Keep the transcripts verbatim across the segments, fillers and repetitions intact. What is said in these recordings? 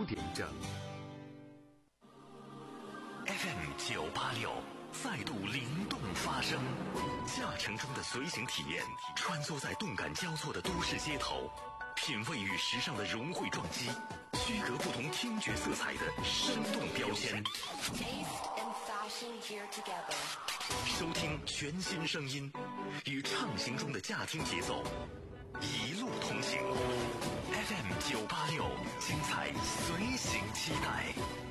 点整。 F M 九八六再度灵动发声，驾乘中的随行体验，穿梭在动感交错的都市街头，品味与时尚的融汇撞击，区隔不同听觉色彩的生动标签。收听全新声音，与畅行中的驾听节奏，一路同行。F M 九八六，精彩随行期待。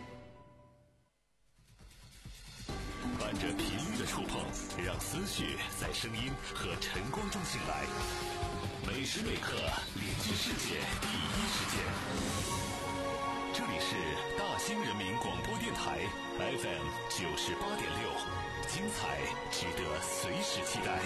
伴着频率的触碰，让思绪在声音和晨光中醒来。每时每刻连接世界第一时间。这里是大兴人民广播电台 F M 九十八点六，精彩值得随时期待。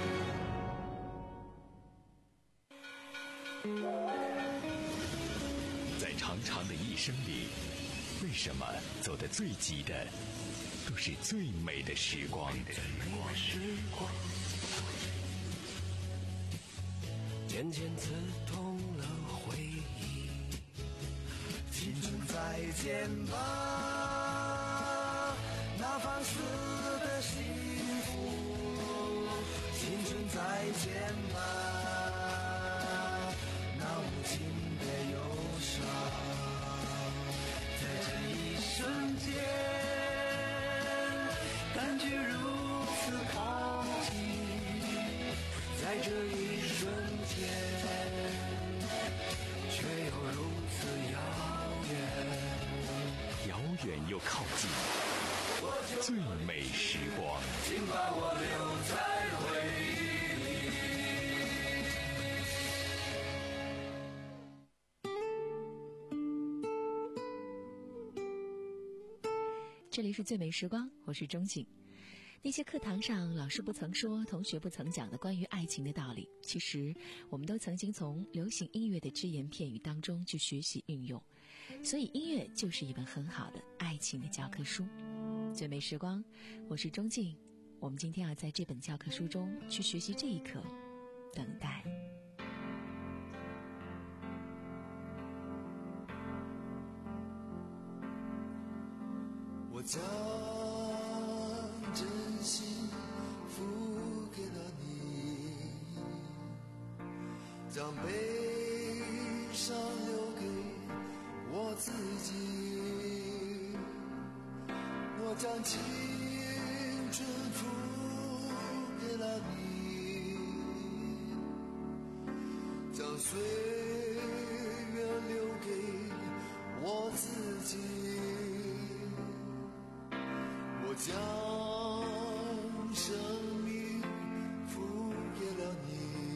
在长长的一生里，为什么走得最急的都是最美的时光？ 渐渐刺痛了回忆，青春再见吧，那放肆的幸福，青春再见吧，那无情的忧伤，在这一瞬间感觉如此靠近，在这一瞬间却又如此遥远， 遥远又靠近，最美时光， 请把我留在回忆里。这里是最美时光，我是钟景。那些课堂上老师不曾说，同学不曾讲的关于爱情的道理，其实我们都曾经从流行音乐的只言片语当中去学习运用。所以音乐就是一本很好的爱情的教科书。最美时光，我是钟静。我们今天要在这本教科书中去学习这一课，等待。 我将真心付给了你，将悲伤留给我自己，我将青春付给了你，将岁月留给我自己，我将生命付给了你，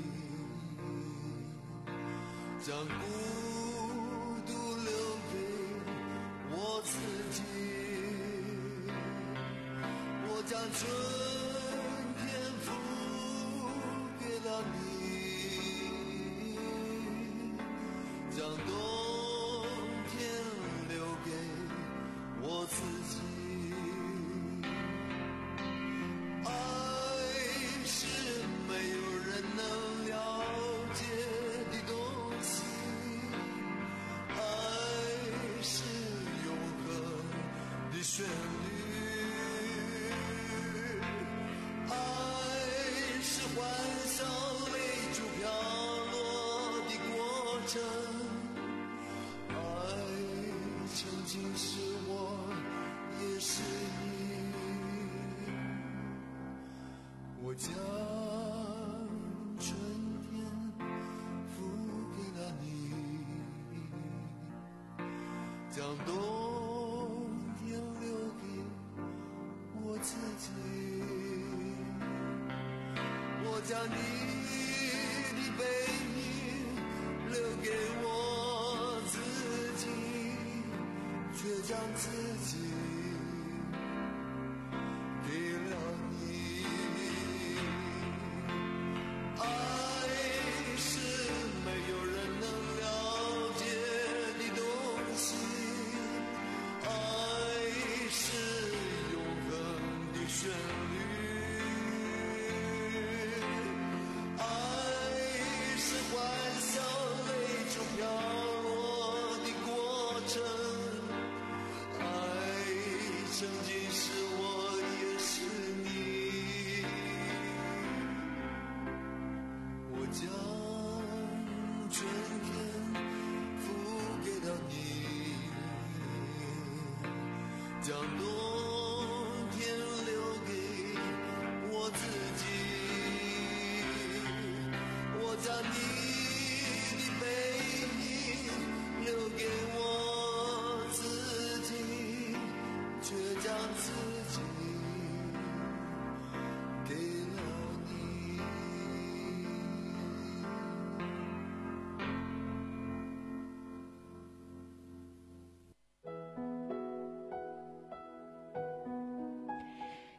将孤独留给我自己，我将春天付给了你，将冬天留给我自己。旋律，爱是欢笑泪珠飘落的过程，爱曾经是我也是你，我将春天付给了你，将冬我自己，我将你的背影留给我自己，却将自己给了你。爱是没有人能了解的东西，爱是旋律，爱是欢笑泪珠飘落的过程。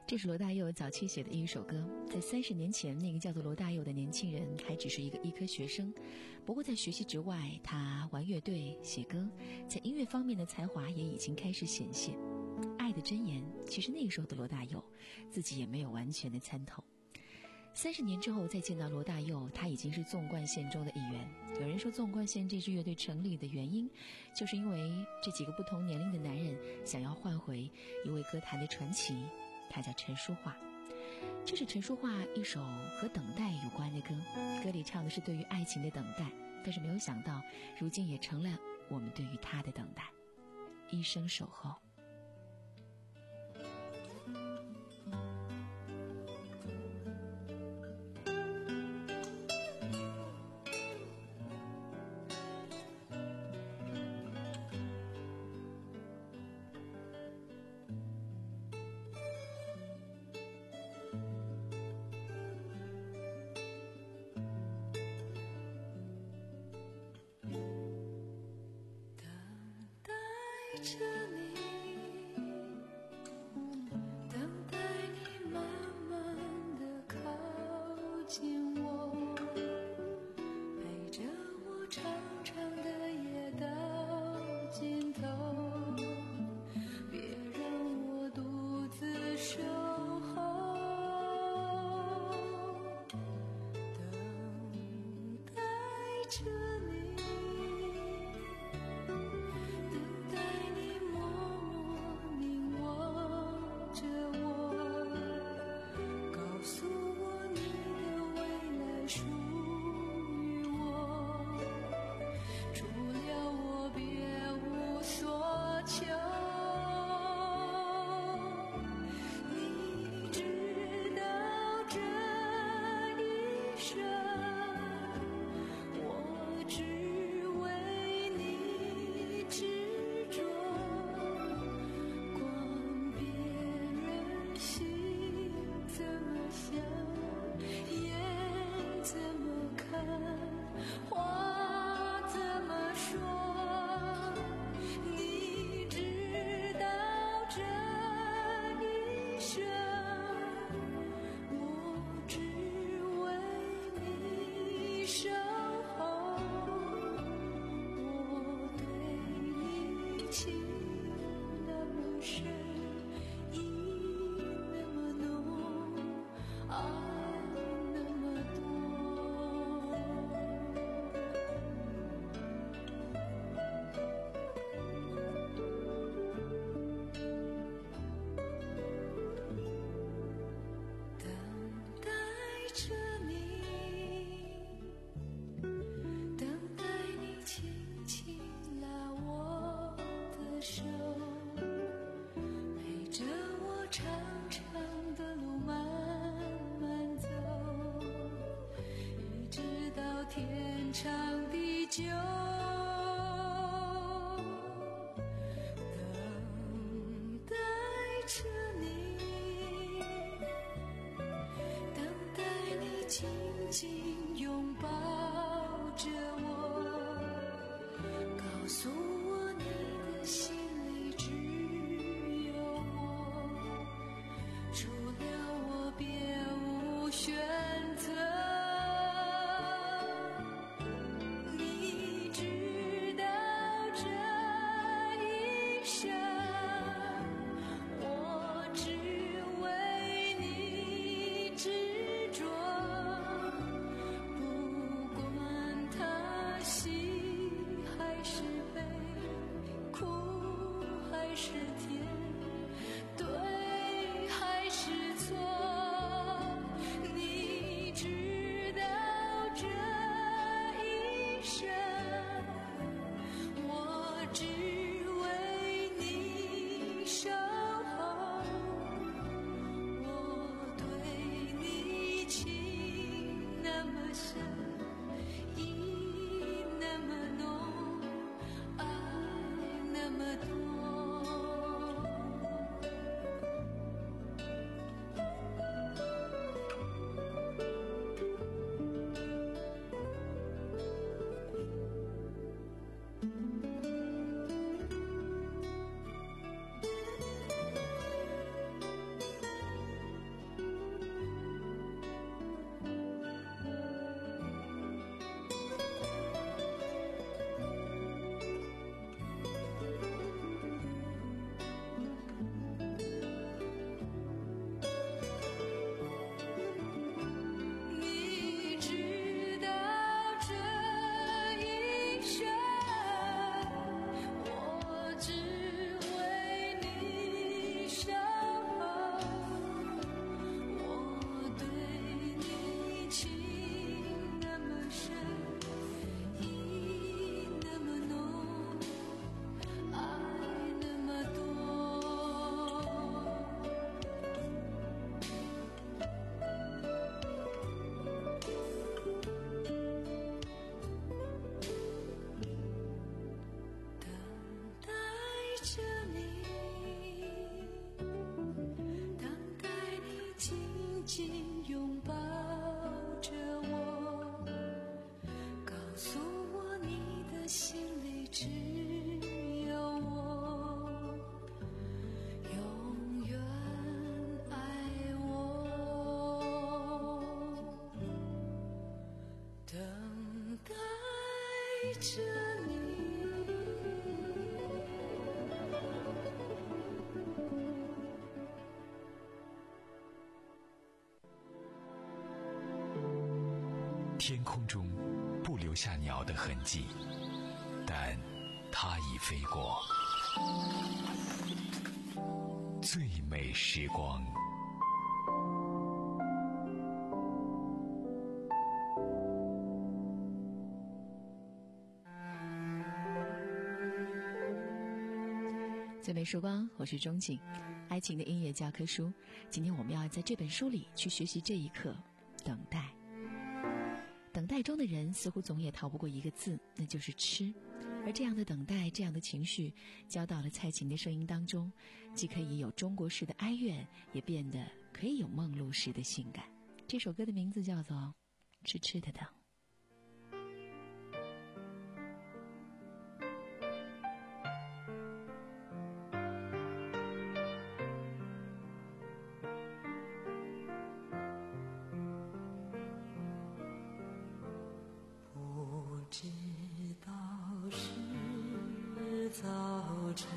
这是罗大佑早期写的一首歌，在三十年前，那个叫做罗大佑的年轻人还只是一个医科学生。不过在学习之外，他玩乐队、写歌，在音乐方面的才华也已经开始显现。爱的箴言，其实那个时候的罗大佑自己也没有完全的参透。三十年之后再见到罗大佑，他已经是纵贯线中的一员。有人说纵贯线这支乐队成立的原因，就是因为这几个不同年龄的男人想要换回一位歌坛的传奇，他叫陈淑桦。这是陈淑桦一首和等待有关的歌，歌里唱的是对于爱情的等待，但是没有想到如今也成了我们对于他的等待，一生守候。 着你，等待你慢慢地靠近我，陪着我长长的夜到尽头，别让我独自守候，等待着你。天长地久，等待着你，等待你紧紧拥抱着我，告诉我你的心里只有我，除了我别无选择。 着你，等待你紧紧拥抱着我，告诉我你的心里只有我，永远爱我，等待着你。 天空中不留下鸟的痕迹，但它已飞过。最美时光。 最美时光，我是钟景，爱情的音乐教科书。今天我们要在这本书里去学习这一课，等待。等待中的人似乎总也逃不过一个字，那就是吃。而这样的等待，这样的情绪交到了蔡琴的声音当中，既可以有中国式的哀怨，也变得可以有梦露式的性感。这首歌的名字叫做《痴痴的等》。 早晨，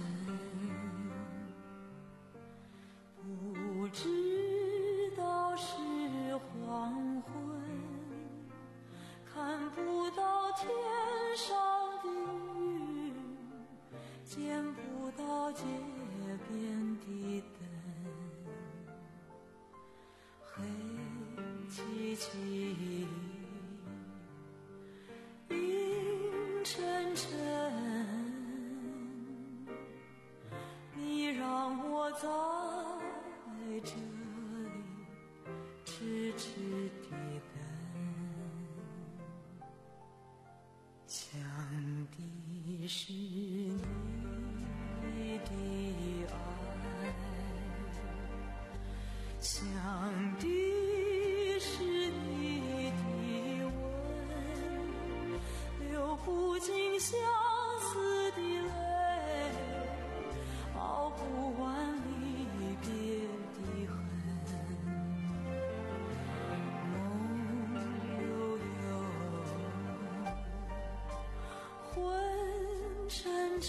不知道是黄昏，看不到天上的云，见不到街边的灯，黑漆漆，阴沉沉。让我在这里痴痴地等，想的是你的爱，想的是你的吻，流不尽相思的泪，熬不完离别的恨，梦悠悠，昏沉沉，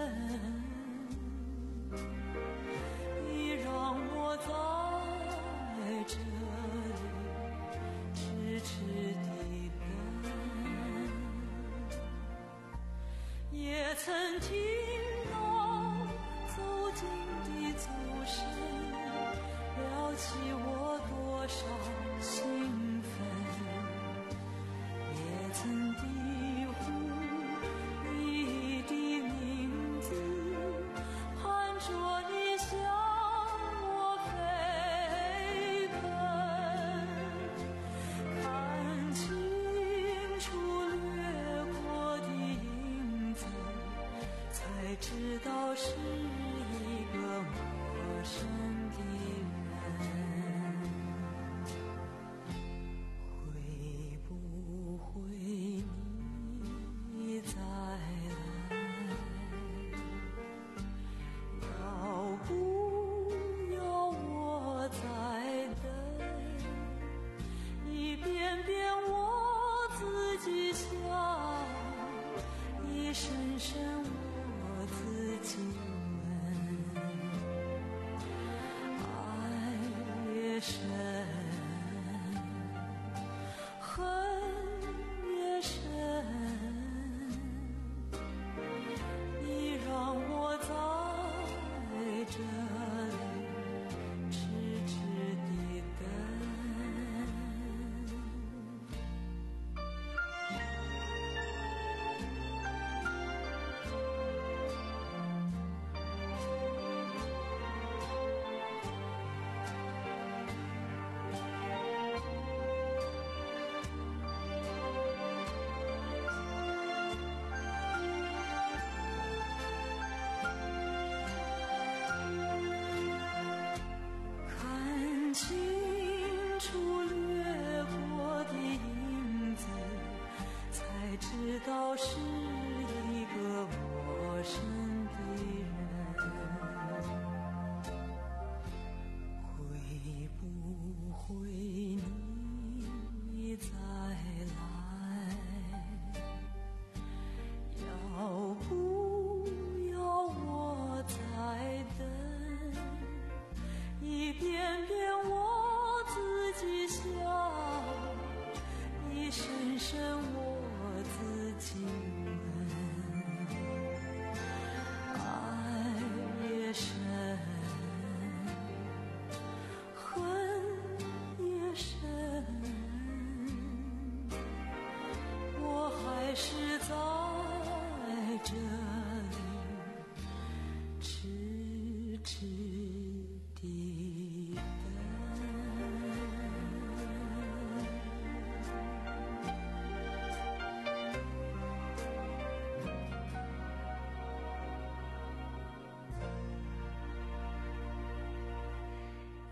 你让我在这里痴痴地等，也曾听走声撩起我多少兴奋，也曾低呼你的名字，喊着你向我飞奔，看清楚掠过的影子，才知道是陌生的人，会不会你再来？要不要我再等？一遍遍我自己想，一声声我自己爱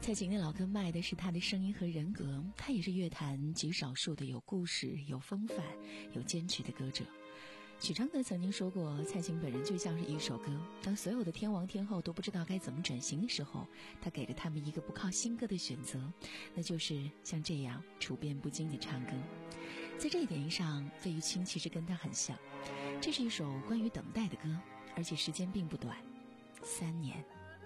蔡琴的老歌卖的是她的声音和人格，她也是乐坛极少数的有故事、有风范、有坚持的歌者。许常德曾经说过，蔡琴本人就像是一首歌，当所有的天王天后都不知道该怎么转型的时候，他给了他们一个不靠新歌的选择，那就是像这样处变不惊的唱歌。在这一点上，费玉清其实跟他很像。这是一首关于等待的歌，而且时间并不短，三年。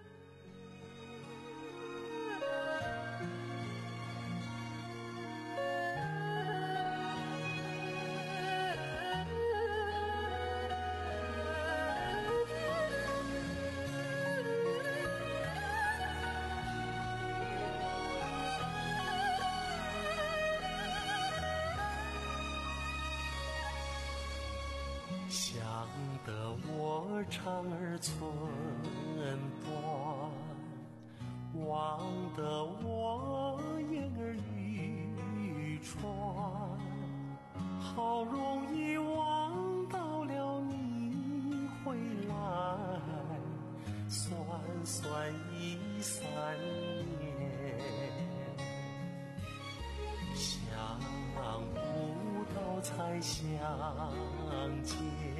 想得我长儿寸断，忘得我言儿欲穿，好容易望到了你回来，算算已三年，想不到才相见，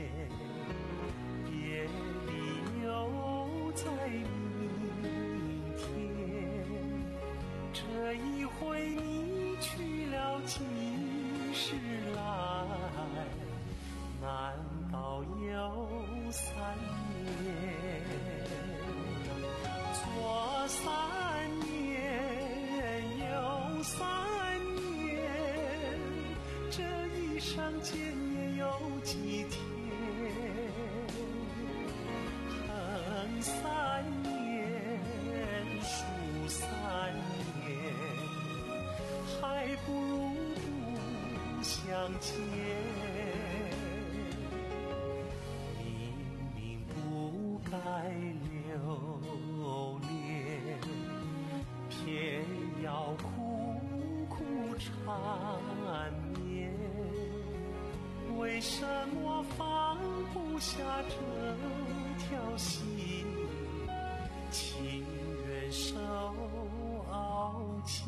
别离又在明天，这一回你去了几时来，难道有三年？左三年右三年，这一生见面有几天？恨三年数三年，还不如不相见。明明不该留恋，偏要苦苦缠绵，为什么放不下这条心，情愿受熬煎。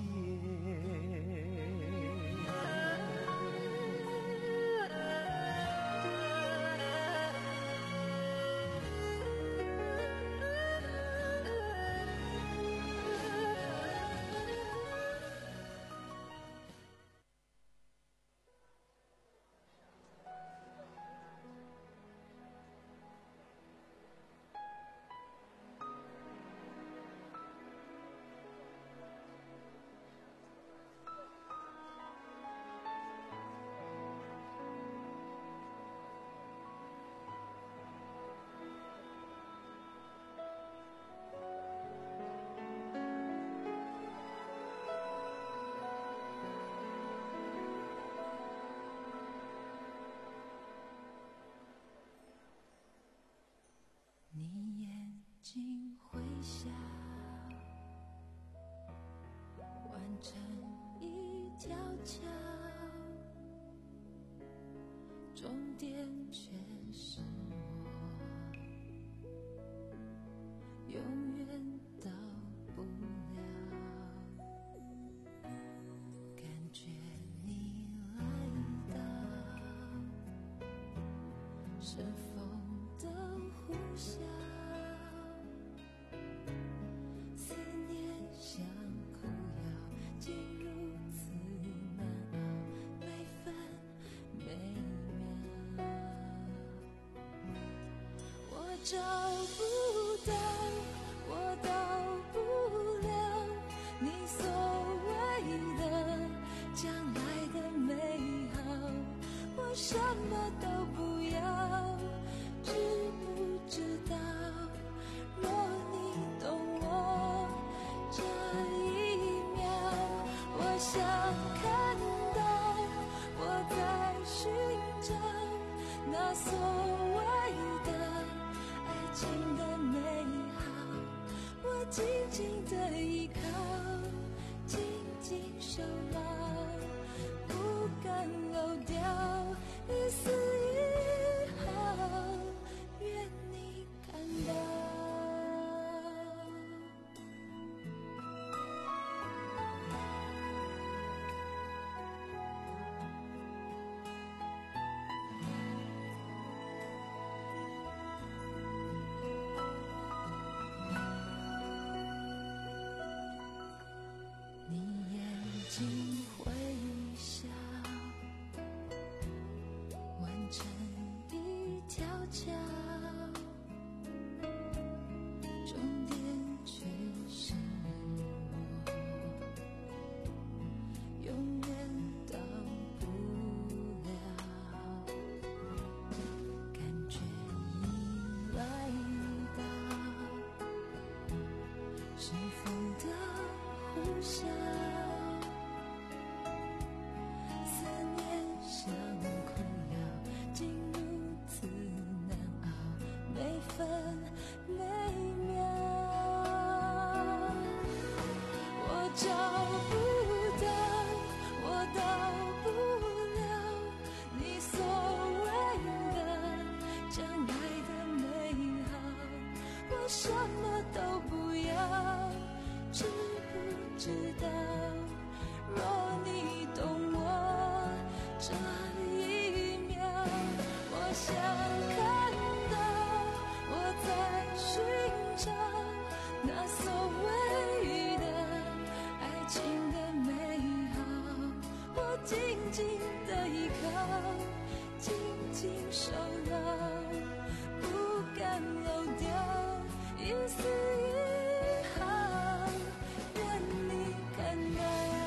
你眼睛会笑，完成一条桥，终点却是我，永远到不了。感觉你来到，是风的呼啸，思念像苦药，竟如此难熬，每分每秒。我找不到，我到不了你所谓的将来的美好，我什么都不要。知不知道，若你懂我这一秒，我想看到我在寻找那所谓的爱情的美好，我紧紧的依靠，紧紧守牢，不敢漏掉一丝一毫，愿你看到。 是风的呼啸，思念像困扰，竟如此难熬，每分每秒，我找不到，我到不了你所谓的将来的美好，我什么都不要，知不知道？若你懂我这一秒，我想看到我在寻找那所谓的爱情的美好，我紧紧的依靠，紧紧守牢，不敢漏掉一丝一毫，愿你看到。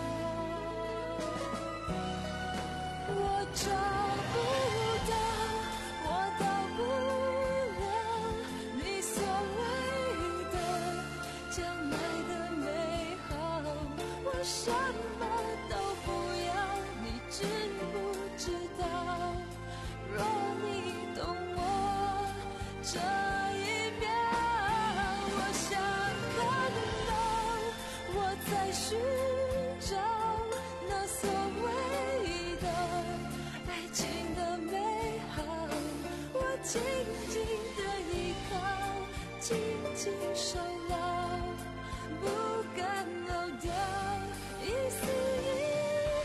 我找不到，我到不了你所谓的将来的美好，我什么都不要，你知不知道？若你懂我这一秒，我想看到我在寻找那所谓的爱情的美好，我紧紧的依靠，紧紧守牢，不敢漏掉一丝一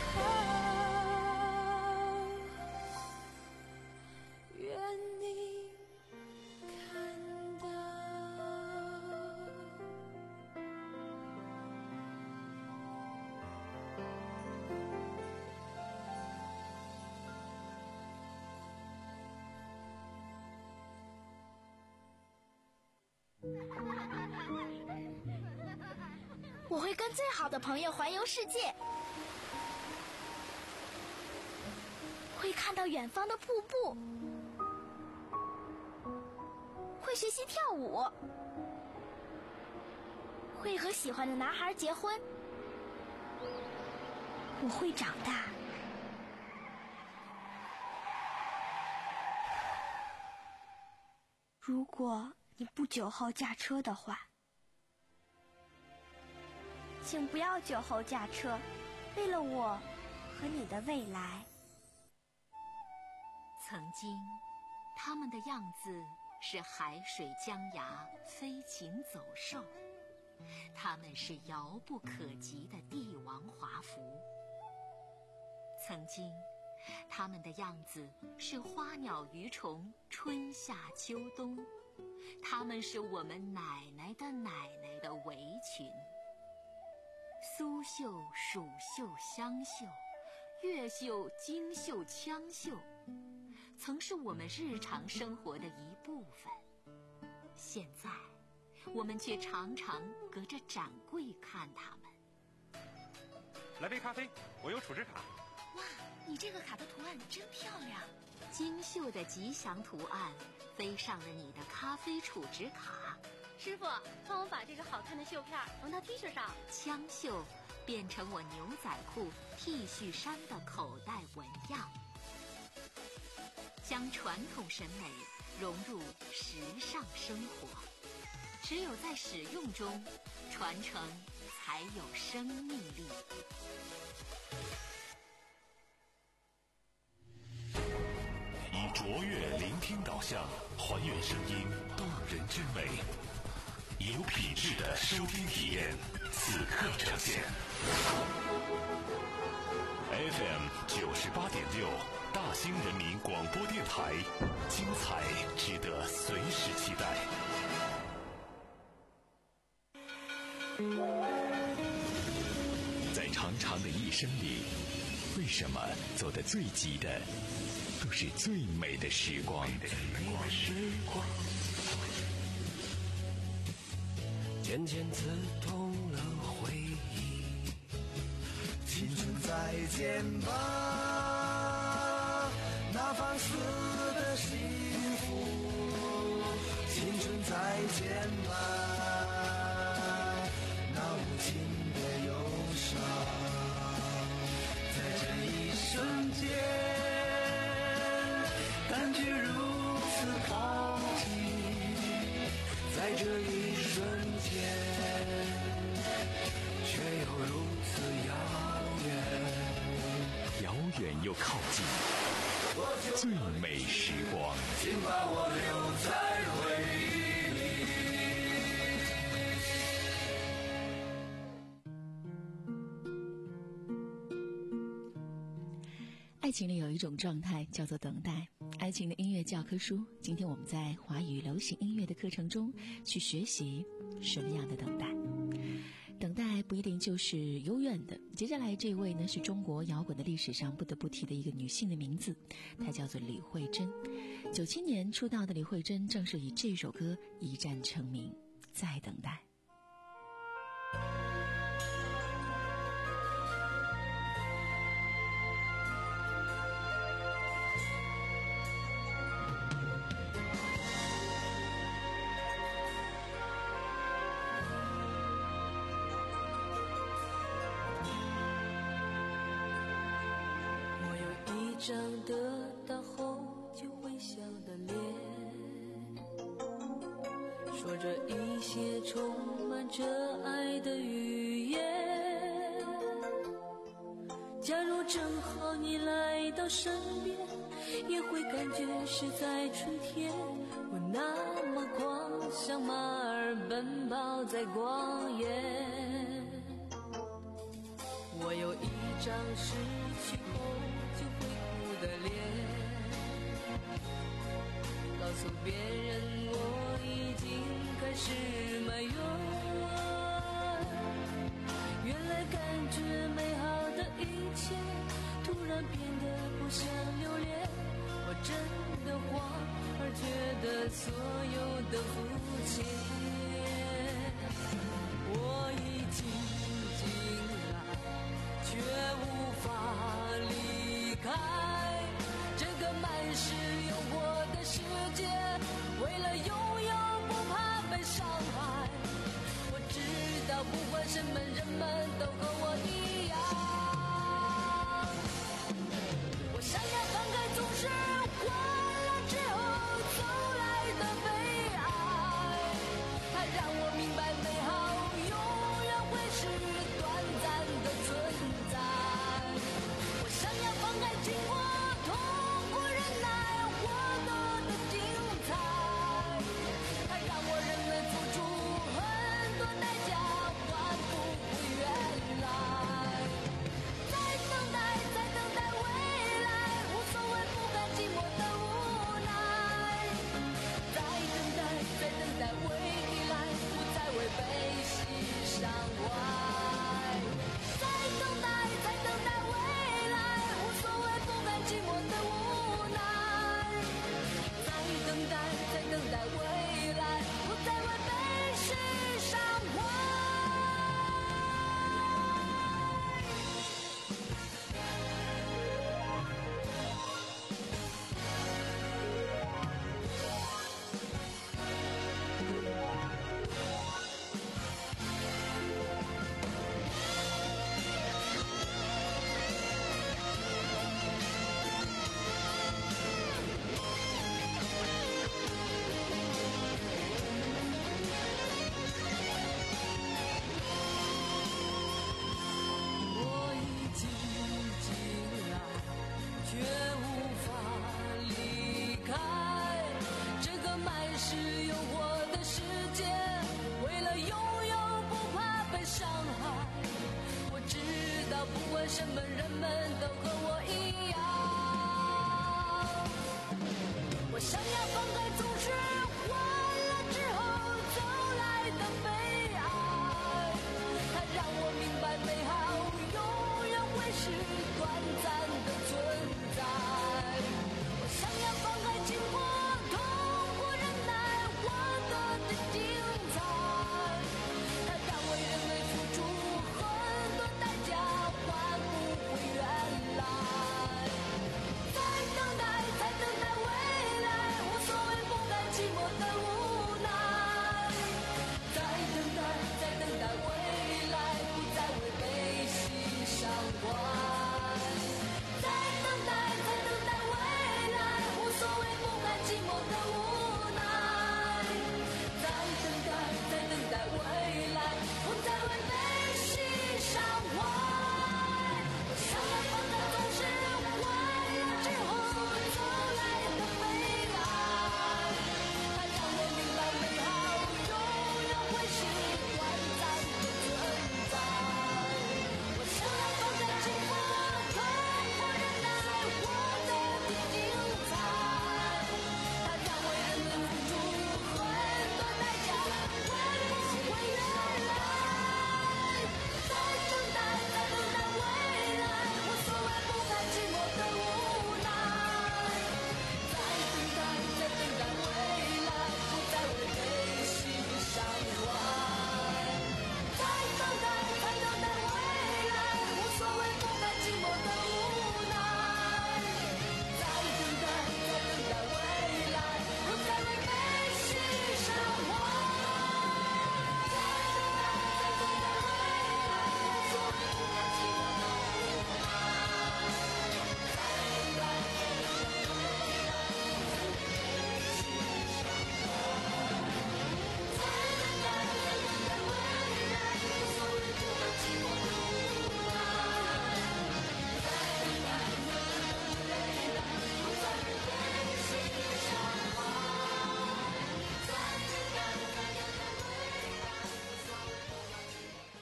毫，愿你看到。 我会跟最好的朋友环游世界，会看到远方的瀑布，会学习跳舞，会和喜欢的男孩结婚。我会长大。如果你不酒后驾车的话，请不要酒后驾车，为了我和你的未来。 曾经，他们的样子是海水江崖、飞禽走兽，他们是遥不可及的帝王华服。曾经，他们的样子是花鸟鱼虫、春夏秋冬，他们是我们奶奶的奶奶的围裙。苏绣、蜀绣、湘绣，越绣、京绣、羌绣，曾是我们日常生活的一部分。现在，我们却常常隔着展柜看它们。 来杯咖啡，我有储值卡。 哇，你这个卡的图案真漂亮！精绣的吉祥图案飞上了你的咖啡储值卡。 师傅，帮我把这个好看的绣片缝到 T 恤上。 枪绣变成我牛仔裤、T 恤衫的口袋纹样，将传统审美融入时尚生活。只有在使用中，传承才有生命力。 以卓越聆听导向，还原声音动人之美，以有品质的收听体验，此刻呈现。F M 九十八点六，大兴人民广播电台，精彩值得随时期待。 在长长的一生里，为什么走得最急的都是最美的时光？ 渐渐刺痛了回忆，青春再见吧，那放肆的幸福，青春再见吧， 觉如此靠近，在这一瞬间，却又如此遥远， 遥远又靠近，最美时光， 请把我留在回忆里。 爱情里有一种状态叫做等待，爱情的音乐教科书。今天我们在华语流行音乐的课程中去学习什么样的等待。等待不一定就是幽怨的。接下来这位呢，是中国摇滚的历史上不得不提的一个女性的名字，她叫做李慧珍。九七年出道的李慧珍正是以这首歌一战成名，在等待。 张得到后就会笑的脸，说着一些充满着爱的语言。假如正好你来到身边，也会感觉是在春天。我那么狂，像马儿奔跑在旷野。我有一张失去后就会的脸，告诉别人我已经开始埋怨。原来感觉美好的一切突然变得不想留恋，我真的慌，而觉得所有的肤浅。我已经进来，却无法离开满是诱惑的世界，为了拥有不怕被伤害。我知道不管什么人们都和我一样，我想要放开总是换了之后走来的悲哀，它让我明白美好永远会是短暂的存在。我想要放开经过来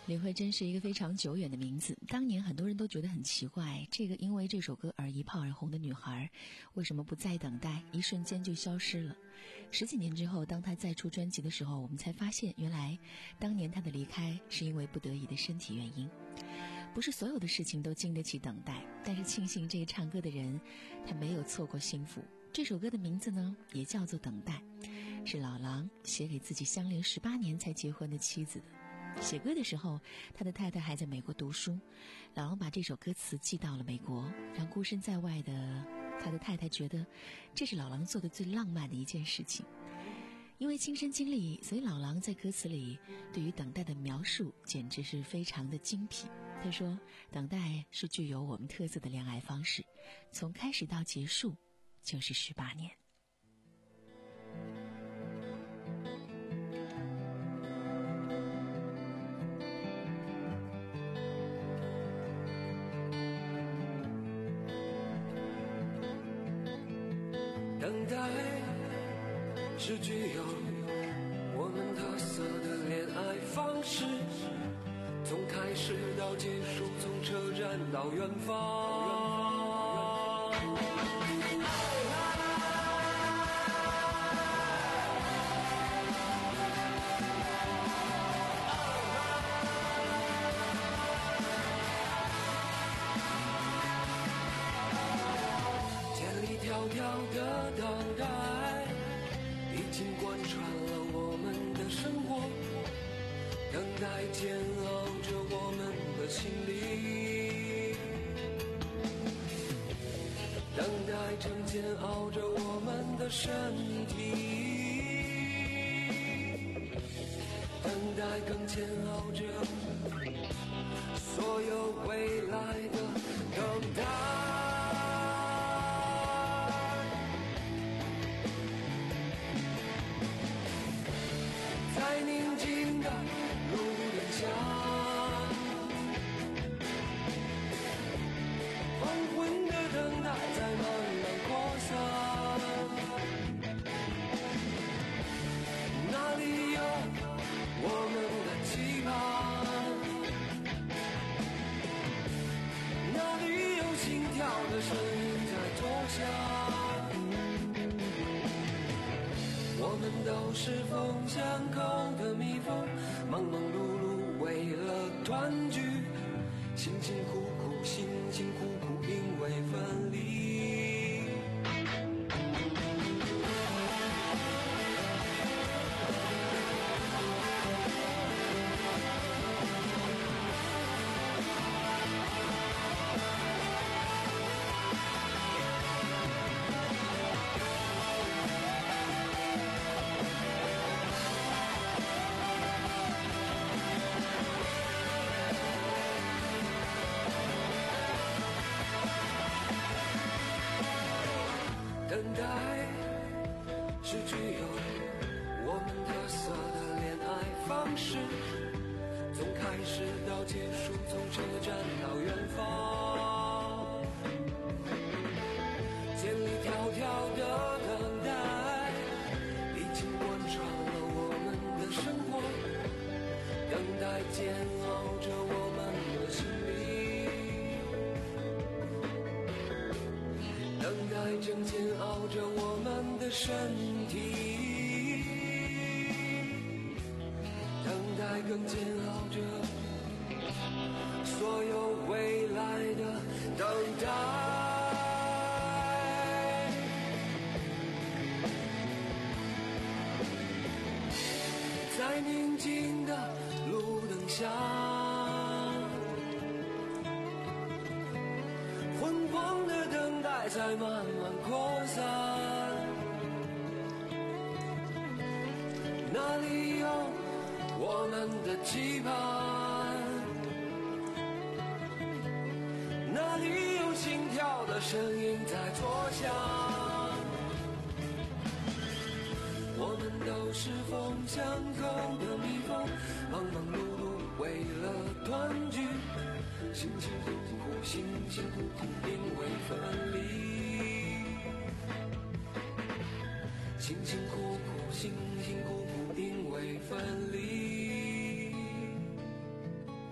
李慧珍是一个非常久远的名字，当年很多人都觉得很奇怪，这个因为这首歌而一炮而红的女孩为什么不再等待，一瞬间就消失了。十几年之后，当她再出专辑的时候，我们才发现原来当年她的离开是因为不得已的身体原因。不是所有的事情都经得起等待，但是庆幸这个唱歌的人他没有错过幸福。这首歌的名字呢也叫做等待，是老狼写给自己相恋十八年才结婚的妻子的。写歌的时候，他的太太还在美国读书，老狼把这首歌词寄到了美国，让孤身在外的他的太太觉得这是老狼做的最浪漫的一件事情。因为亲身经历，所以老狼在歌词里对于等待的描述简直是非常的精辟。他说，等待是具有我们特色的恋爱方式，从开始到结束就是十八年。 等待是具有我们特色的恋爱方式，从开始到结束，从车站到远方。千里迢迢的等待，已经贯穿了我们的生活。等待煎熬着我们的心灵，等待正煎熬着我们的身体，等待更煎熬着所有未来的等待。在宁静的路灯下，黄昏的等待在慢慢扩散，哪里有我们的期盼，哪里有心跳的声音在作响。我们都是风巷口的蜜蜂，忙忙碌碌为了团聚，辛辛苦苦辛辛苦苦因为分离。等待是具有我们特色的恋爱方式，从开始到结束，从车站到远方。千里迢迢的等待，已经贯穿了我们的生活。等待煎熬着我们的心灵，等待正煎熬着我们的身体，等待更煎熬着所有未来的等待。在宁静的路灯下，昏黄的等待在慢慢扩散，哪里有我们的期盼，哪里有心跳的声音在作响。我们都是风巷口的蜜蜂，忙忙碌碌为了团聚，辛辛苦苦辛辛苦苦因为分离，辛辛苦苦辛辛苦苦因为分离。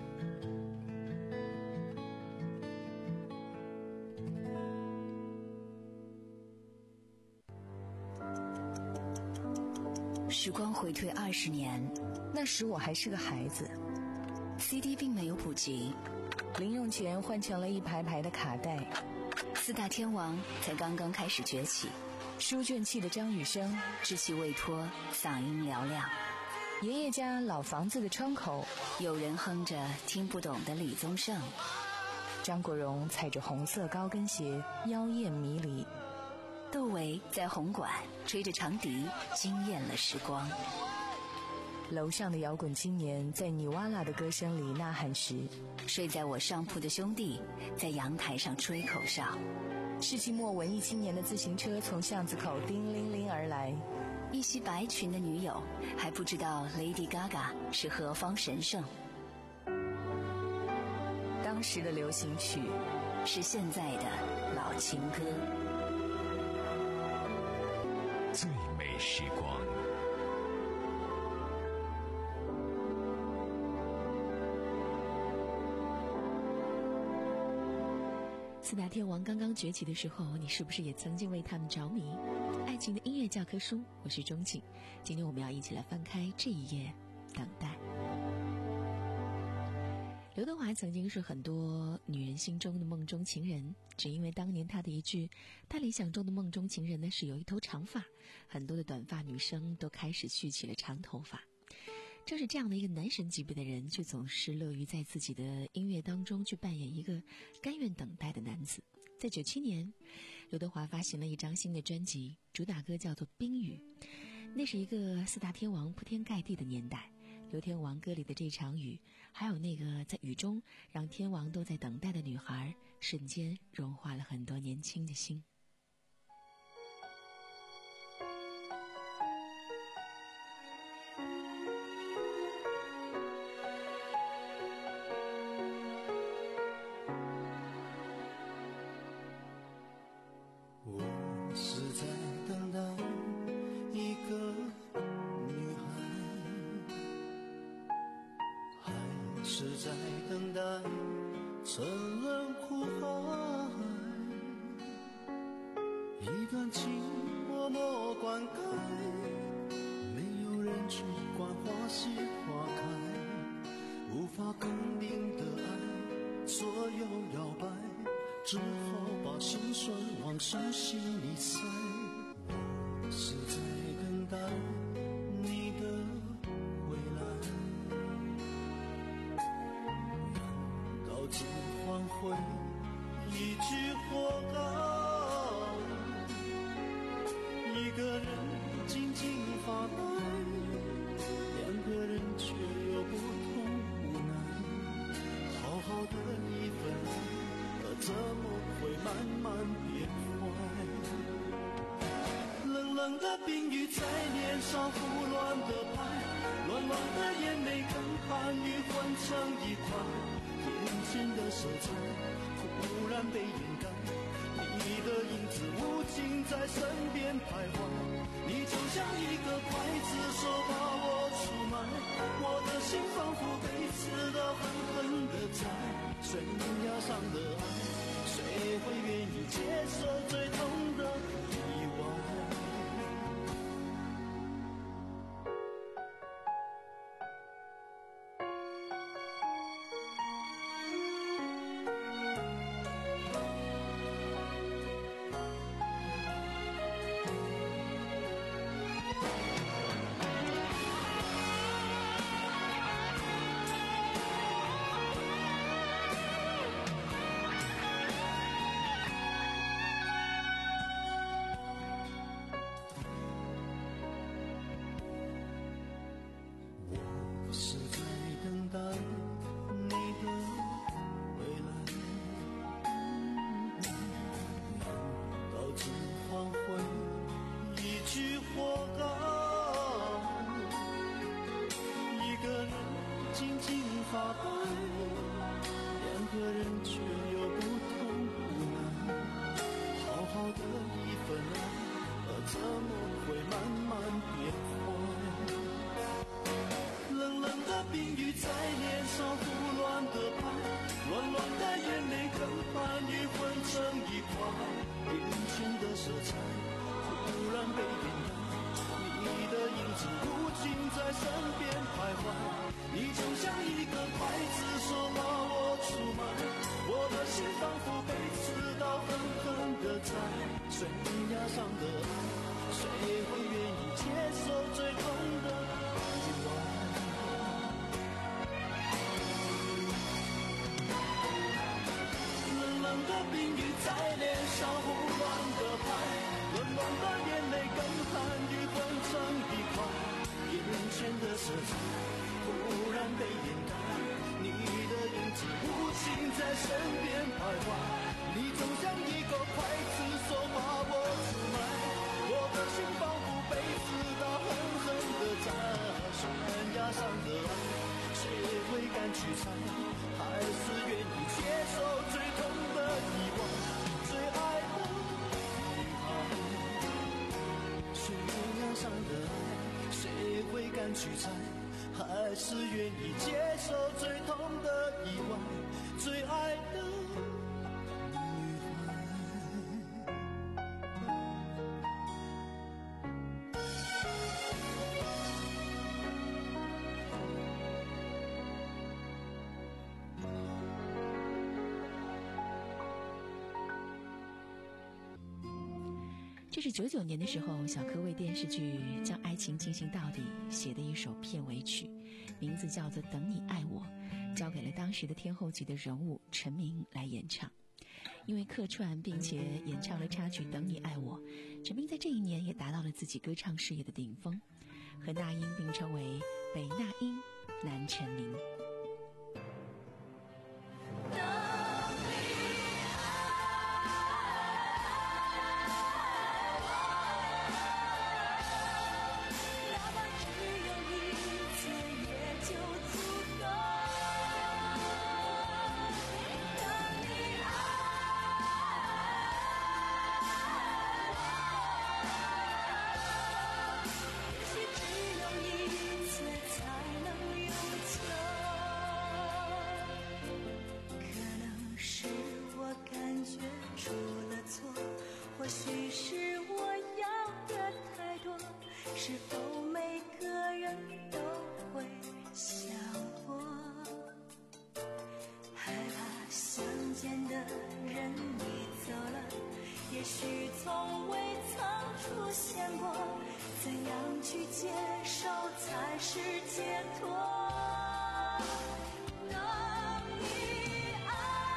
时光回退二十年， 那时我还是个孩子， C D 并没有普及， 零用钱换成了一排排的卡带， 四大天王才刚刚开始崛起， 书卷气的张雨生稚气未脱，嗓音嘹亮， 爷爷家老房子的窗口有人哼着听不懂的李宗盛， 张国荣踩着红色高跟鞋妖艳迷离， 窦唯在红馆吹着长笛惊艳了时光， 楼上的摇滚青年在尼瓦拉的歌声里呐喊时， 睡在我上铺的兄弟在阳台上吹口哨， 世纪末文艺青年的自行车从巷子口叮铃铃而来， 一袭白裙的女友还不知道 Lady Gaga 是何方神圣， 当时的流行曲是现在的老情歌， 最美时光。 四大天王刚刚崛起的时候，你是不是也曾经为他们着迷？爱情的音乐教科书，我是钟景。今天我们要一起来翻开这一页，等待。刘德华曾经是很多女人心中的梦中情人，只因为当年他的一句他理想中的梦中情人呢是有一头长发，很多的短发女生都开始蓄起了长头发。正是这样的一个男神级别的人，却总是乐于在自己的音乐当中去扮演一个甘愿等待的男子。在九七年，刘德华发行了一张新的专辑，主打歌叫做《冰雨》。那是一个四大天王铺天盖地的年代，刘天王歌里的这场雨，还有那个在雨中让天王都在等待的女孩，瞬间融化了很多年轻的心。 只好把心酸往深心里塞。我是在等待你的回来，难道只换回一句活该？一个人静静发呆，两个人却有不同无奈。好好的一份爱，怎么会慢慢变坏？冷冷的冰雨在脸上胡乱的拍，乱乱的眼泪跟寒雨混成一块，眼前的色彩忽然被掩盖，你的影子无情在身边徘徊，你就像一个刽子手把我出卖，我的心仿佛被刺得狠狠的在悬崖上的爱，谁会愿意接受最痛的意外？ 你的影子无情在身边徘徊，你就像一个刽子手把我出卖，我的心仿佛被刺刀狠狠地宰，悬崖上的爱，谁会愿意接受最痛的意外？冷冷的冰雨在脸上胡乱的拍，冷冷的眼泪跟寒雨混成一块，眼前的色彩忽然被掩盖，你的影子无情在身边徘徊，你总像一个刽子手把我出卖，我的心仿佛被刺刀狠狠地扎，悬崖上的爱，谁会敢去猜？还是愿意接受最痛的遗忘？最爱的女孩，悬崖上的爱，谁会敢去猜？还是愿意接受最痛的意外？最爱的这是九九年的时候，小柯为电视剧《将爱情进行到底》写的一首片尾曲，名字叫做《等你爱我》，交给了当时的天后级的人物陈明来演唱。因为客串并且演唱了插曲《等你爱我》，陈明在这一年也达到了自己歌唱事业的顶峰，和那英并称为北那英南陈明。 也许从未曾出现过，怎样去接受才是解脱？等你爱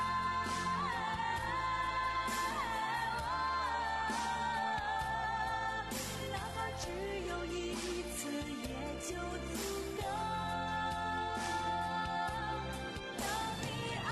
我，哪怕只有一次也就足够。等你爱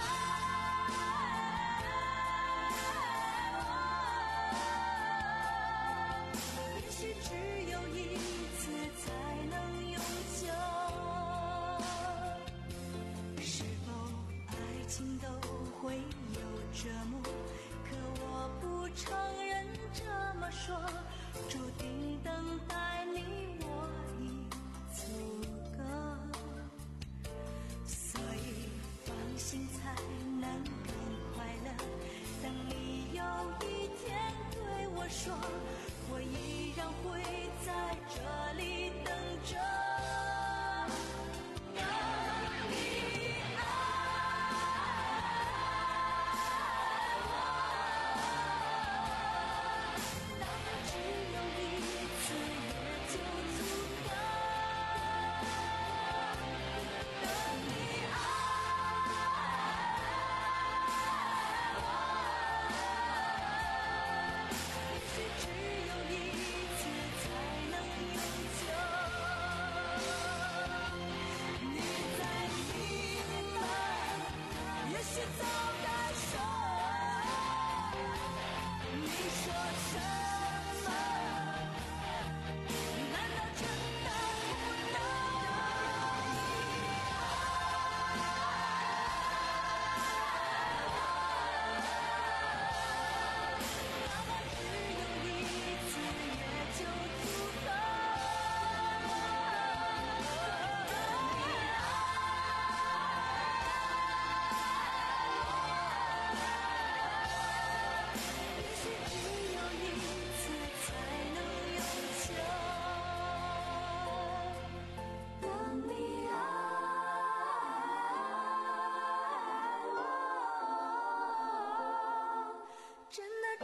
折磨，可我不承认这么说，注定等待你我已足够，所以放心才能更快乐。等你有一天对我说，我依然会在这里等着。只有一次才能永久。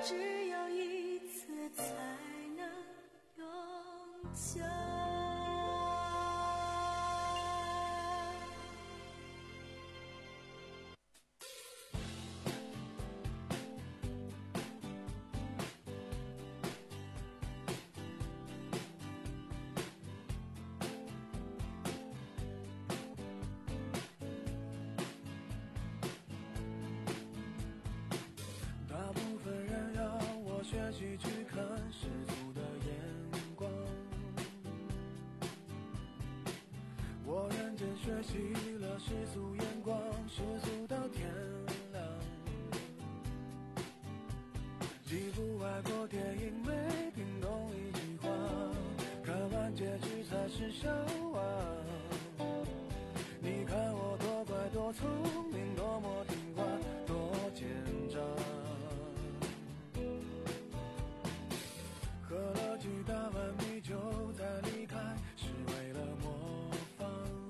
只有一次才能永久。 学习去看世俗的眼光，我认真学习了世俗眼光，世俗到天亮。几部外国电影没听懂一句话，看完结局才是笑话。你看我多乖多聪明，多么听话，多奸诈。喝了几大碗米酒再离开，是为了模仿。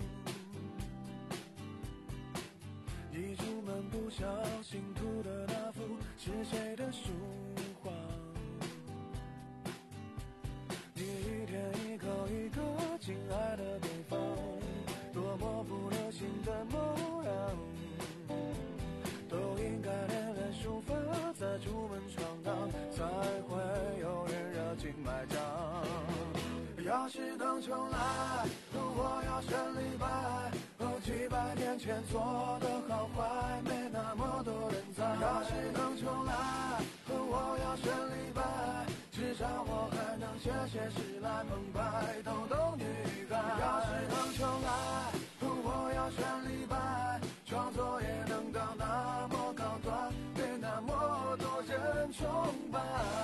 一出门不小心涂的那幅是谁的书画？你一天一口一个亲爱的对方，多么不流行的模样，都应该练练书法，再出门闯荡，才会有人热情买账。要是能重来，我要选李白。哦，几百年前做的好坏，没那么多人在。要是能重来，我要选李白，至少我还能写写诗来澎湃，逗逗女孩。要是能重来，我要选李白，创作也能到那么高端，被那么多人崇拜。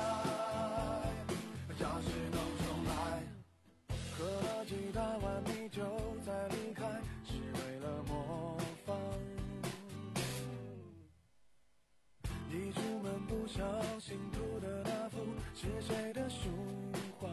要是能重来，喝了几大碗米酒再离开，是为了模仿。一出门不小心涂的那幅是谁的书画？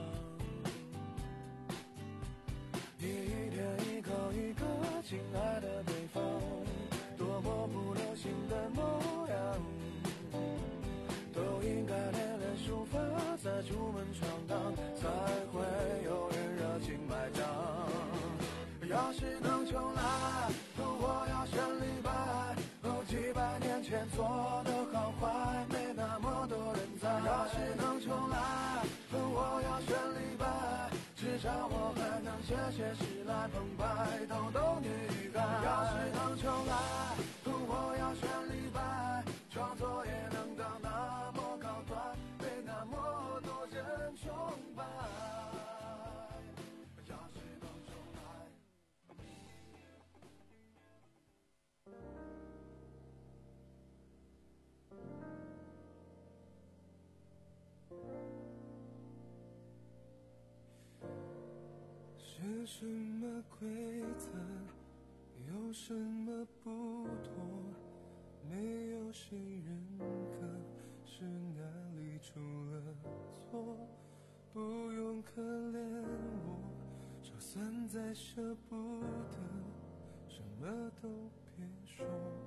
你一天一口一个亲爱的对方，多么不流行的模样，都应该练练书法，再出门闯荡，才会有人热情买账。要是能重来，我要选李白。哦，几百年前做的好坏，没那么多人在。要是能重来，我要选李白，至少我还能写写诗来澎湃，逗逗女孩。要是能重来，我要选李白，创作也能到那么高端，被那么多人崇拜。要是能重来。是什么规则？有什么不妥？没有谁认可，是哪里出了错？不用可怜我，就算再舍不得，什么都别说。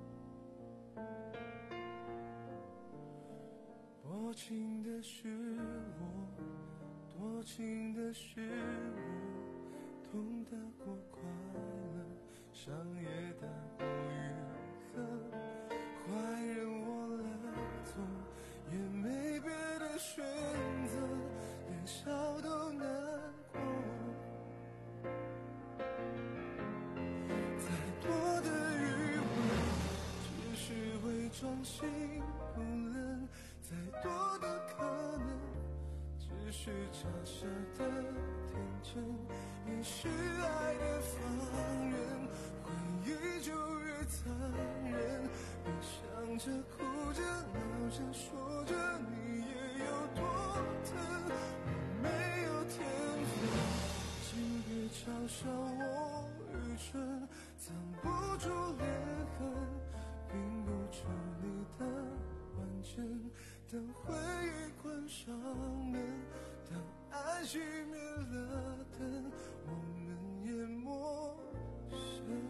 多情的是我，多情的是我，痛得过快乐，伤也大过愈合。坏人我来做，也没别的选择，连笑都难过。再多的余温，只是伪装心不冷，再多的可能，只是假设的天真。也许爱的放任，会越久越残忍。别想着哭着闹着说着你也有多疼，我没有天分，请别嘲笑我愚蠢，藏不住裂痕，并不出你的完整。等回忆关上门，当爱熄灭了灯，我们也陌生。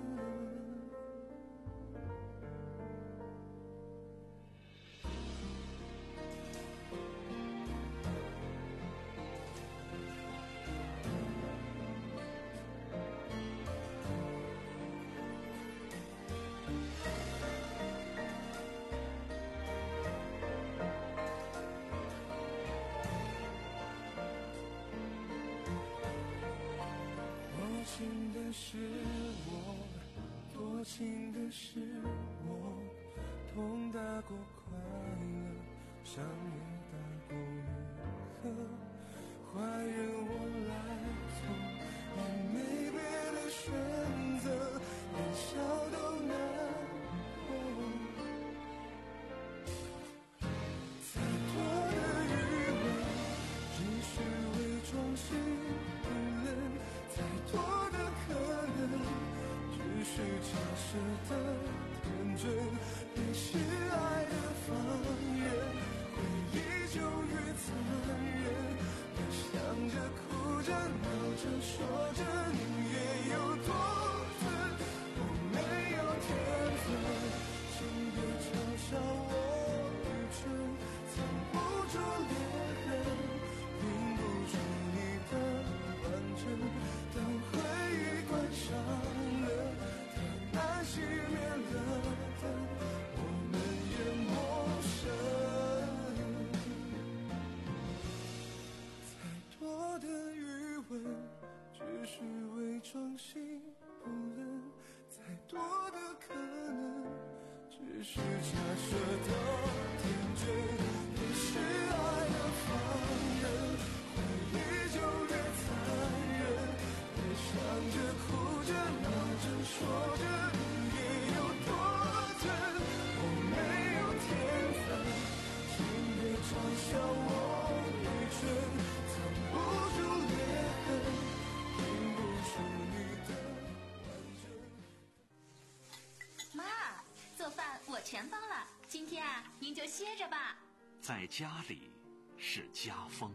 的是我，多情的是我，痛大过快乐，伤也大过愈合，坏人我来做，也没别的选择，连笑都难过。再多的余温，只是伪装性不冷，再多的可能，只是假设的天真，越是爱的放任，回忆就越残忍，越想着哭着闹着说着你也有多疼，我没有天分，请别嘲笑我愚蠢，藏不住裂痕，拼不出你的完整，当回忆关上了，太难熄灭了灯，我们也陌生。再多的余温，只是伪装性不冷，再多的可能，只是假设的天真，越是爱的放任，回忆就越残忍，越想着哭着闹着说着你也有多真，我没有天分，请别嘲笑我愚蠢，藏不住裂痕，拼不出你的完整。 妈，做饭我全包了，今天啊，您就歇着吧。 在家里是家风，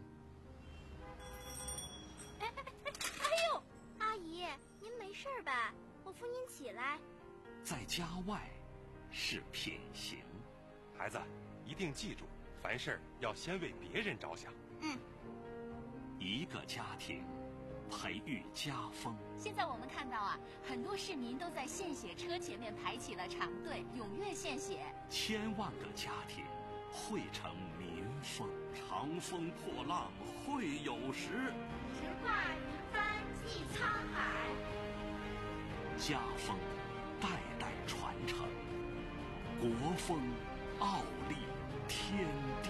哎哎哎哎呦，阿姨，您没事吧？我扶您起来。 在家外是品行。 孩子，一定记住，凡事要先为别人着想。 嗯。 一个家庭培育家风。 现在我们看到啊，很多市民都在献血车前面排起了长队，踊跃献血。 千万个家庭汇成民风，长风破浪会有时。 直挂云帆济沧海。 家风代代传承，国风傲立天地。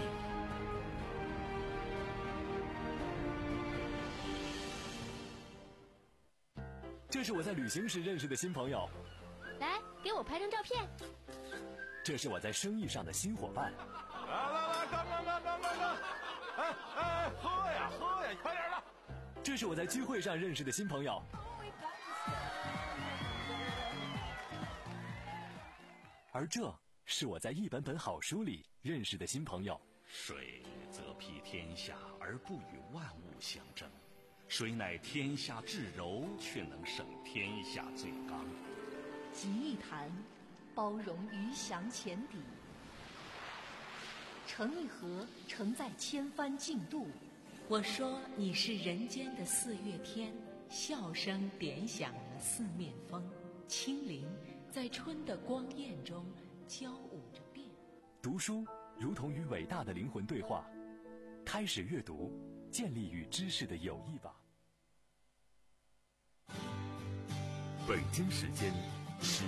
这是我在旅行时认识的新朋友， 来给我拍张照片。 这是我在生意上的新伙伴。 来来来，干干干干干干！哎哎，喝呀喝呀，快点的！ 这是我在聚会上认识的新朋友。而这是我在一本本好书里认识的新朋友。 水则披天下而不与万物相争，谁乃天下至柔，却能胜天下最刚。 集一谈，包容鱼翔浅底；成一河，承载千帆竞渡。我说你是人间的四月天，笑声点响了四面风，清灵在春的光艳中交舞着变。 读书如同与伟大的灵魂对话，开始阅读，建立与知识的友谊吧。 北京时间十